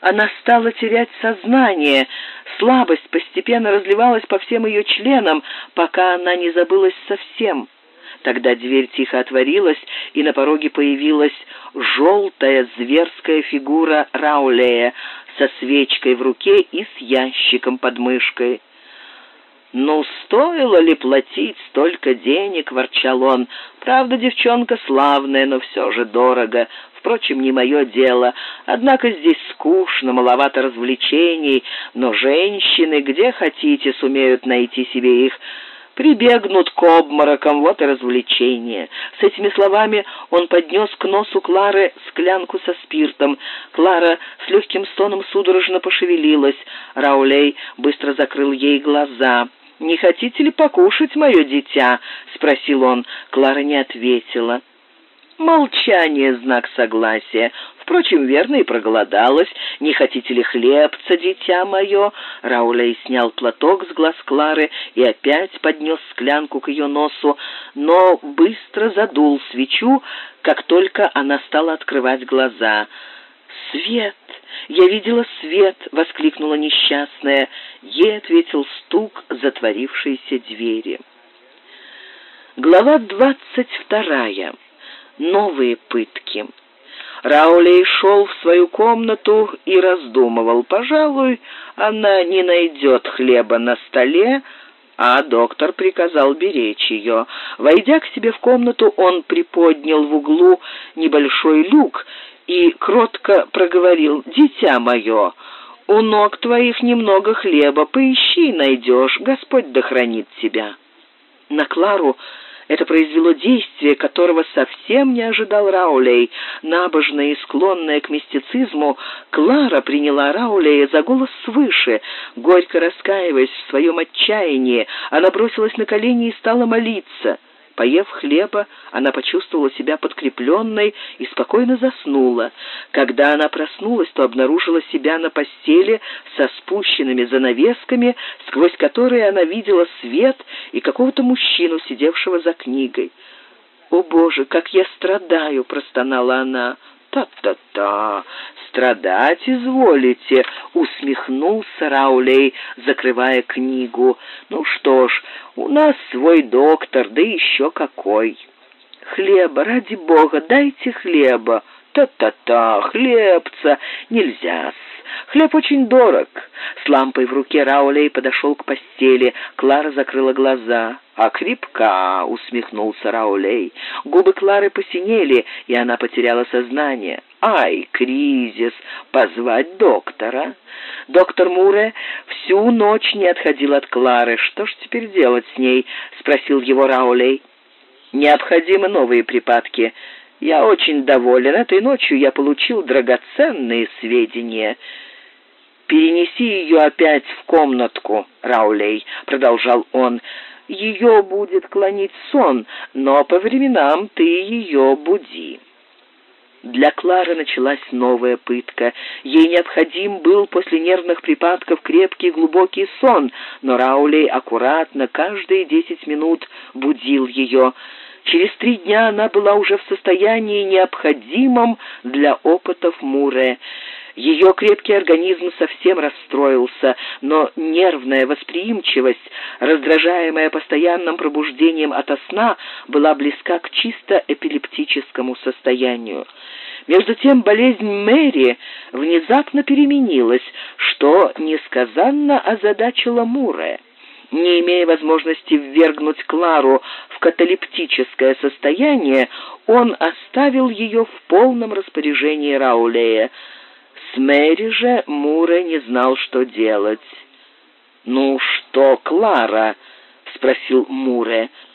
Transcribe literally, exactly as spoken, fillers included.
Она стала терять сознание. Слабость постепенно разливалась по всем ее членам, пока она не забылась совсем. Тогда дверь тихо отворилась, и на пороге появилась желтая зверская фигура Раулея со свечкой в руке и с ящиком под мышкой. «Ну, стоило ли платить столько денег?» — ворчал он. «Правда, девчонка славная, но все же дорого. Впрочем, не мое дело. Однако здесь скучно, маловато развлечений, но женщины, где хотите, сумеют найти себе их. Прибегнут к обморокам, вот и развлечение». С этими словами он поднес к носу Клары склянку со спиртом. Клара с легким стоном судорожно пошевелилась. Раулей быстро закрыл ей глаза. «Не хотите ли покушать, мое дитя?» — спросил он. Клара не ответила. Молчание — знак согласия. Впрочем, верно, и проголодалась. «Не хотите ли хлебца, дитя мое?» Раулей снял платок с глаз Клары и опять поднес склянку к ее носу, но быстро задул свечу, как только она стала открывать глаза. «Свет! Я видела свет!» — воскликнула несчастная. Ей ответил стук затворившейся двери. Глава двадцать вторая. Новые пытки. Раулей шел в свою комнату и раздумывал. Пожалуй, она не найдет хлеба на столе, а доктор приказал беречь ее. Войдя к себе в комнату, он приподнял в углу небольшой люк и кротко проговорил: «Дитя мое, у ног твоих немного хлеба, поищи, найдешь, Господь да хранит тебя». На Клару это произвело действие, которого совсем не ожидал Раулей. Набожная и склонная к мистицизму, Клара приняла Раулея за голос свыше. Горько раскаиваясь в своем отчаянии, она бросилась на колени и стала молиться. Поев хлеба, она почувствовала себя подкрепленной и спокойно заснула. Когда она проснулась, то обнаружила себя на постели со спущенными занавесками, сквозь которые она видела свет и какого-то мужчину, сидевшего за книгой. «О, Боже, как я страдаю!» — простонала она. «Та-та-та! Страдать изволите!» — усмехнулся Раулей, закрывая книгу. «Ну что ж, у нас свой доктор, да еще какой!» «Хлеба, ради Бога, дайте хлеба!» «Та-та-та! Хлебца! Нельзя-с! Хлеб очень дорог!» С лампой в руке Раулей подошел к постели. Клара закрыла глаза. «А крепка!» — усмехнулся Раулей. Губы Клары посинели, и она потеряла сознание. «Ай, кризис! Позвать доктора!» Доктор Муре всю ночь не отходил от Клары. «Что ж теперь делать с ней?» — спросил его Раулей. «Необходимы новые припадки. Я очень доволен. Этой ночью я получил драгоценные сведения». «Перенеси ее опять в комнатку, Раулей», — продолжал он. «Ее будет клонить сон, но по временам ты ее буди». Для Клары началась новая пытка. Ей необходим был после нервных припадков крепкий глубокий сон, но Раулей аккуратно каждые десять минут будил ее. Через три дня она была уже в состоянии, необходимом для опытов Муре. Ее крепкий организм совсем расстроился, но нервная восприимчивость, раздражаемая постоянным пробуждением ото сна, была близка к чисто эпилептическому состоянию. Между тем болезнь Мэри внезапно переменилась, что несказанно озадачило Муре. Не имея возможности ввергнуть Клару в каталептическое состояние, он оставил ее в полном распоряжении Раулея. С Мэри же Муре не знал, что делать. «Ну что, Клара?» — спросил Муре.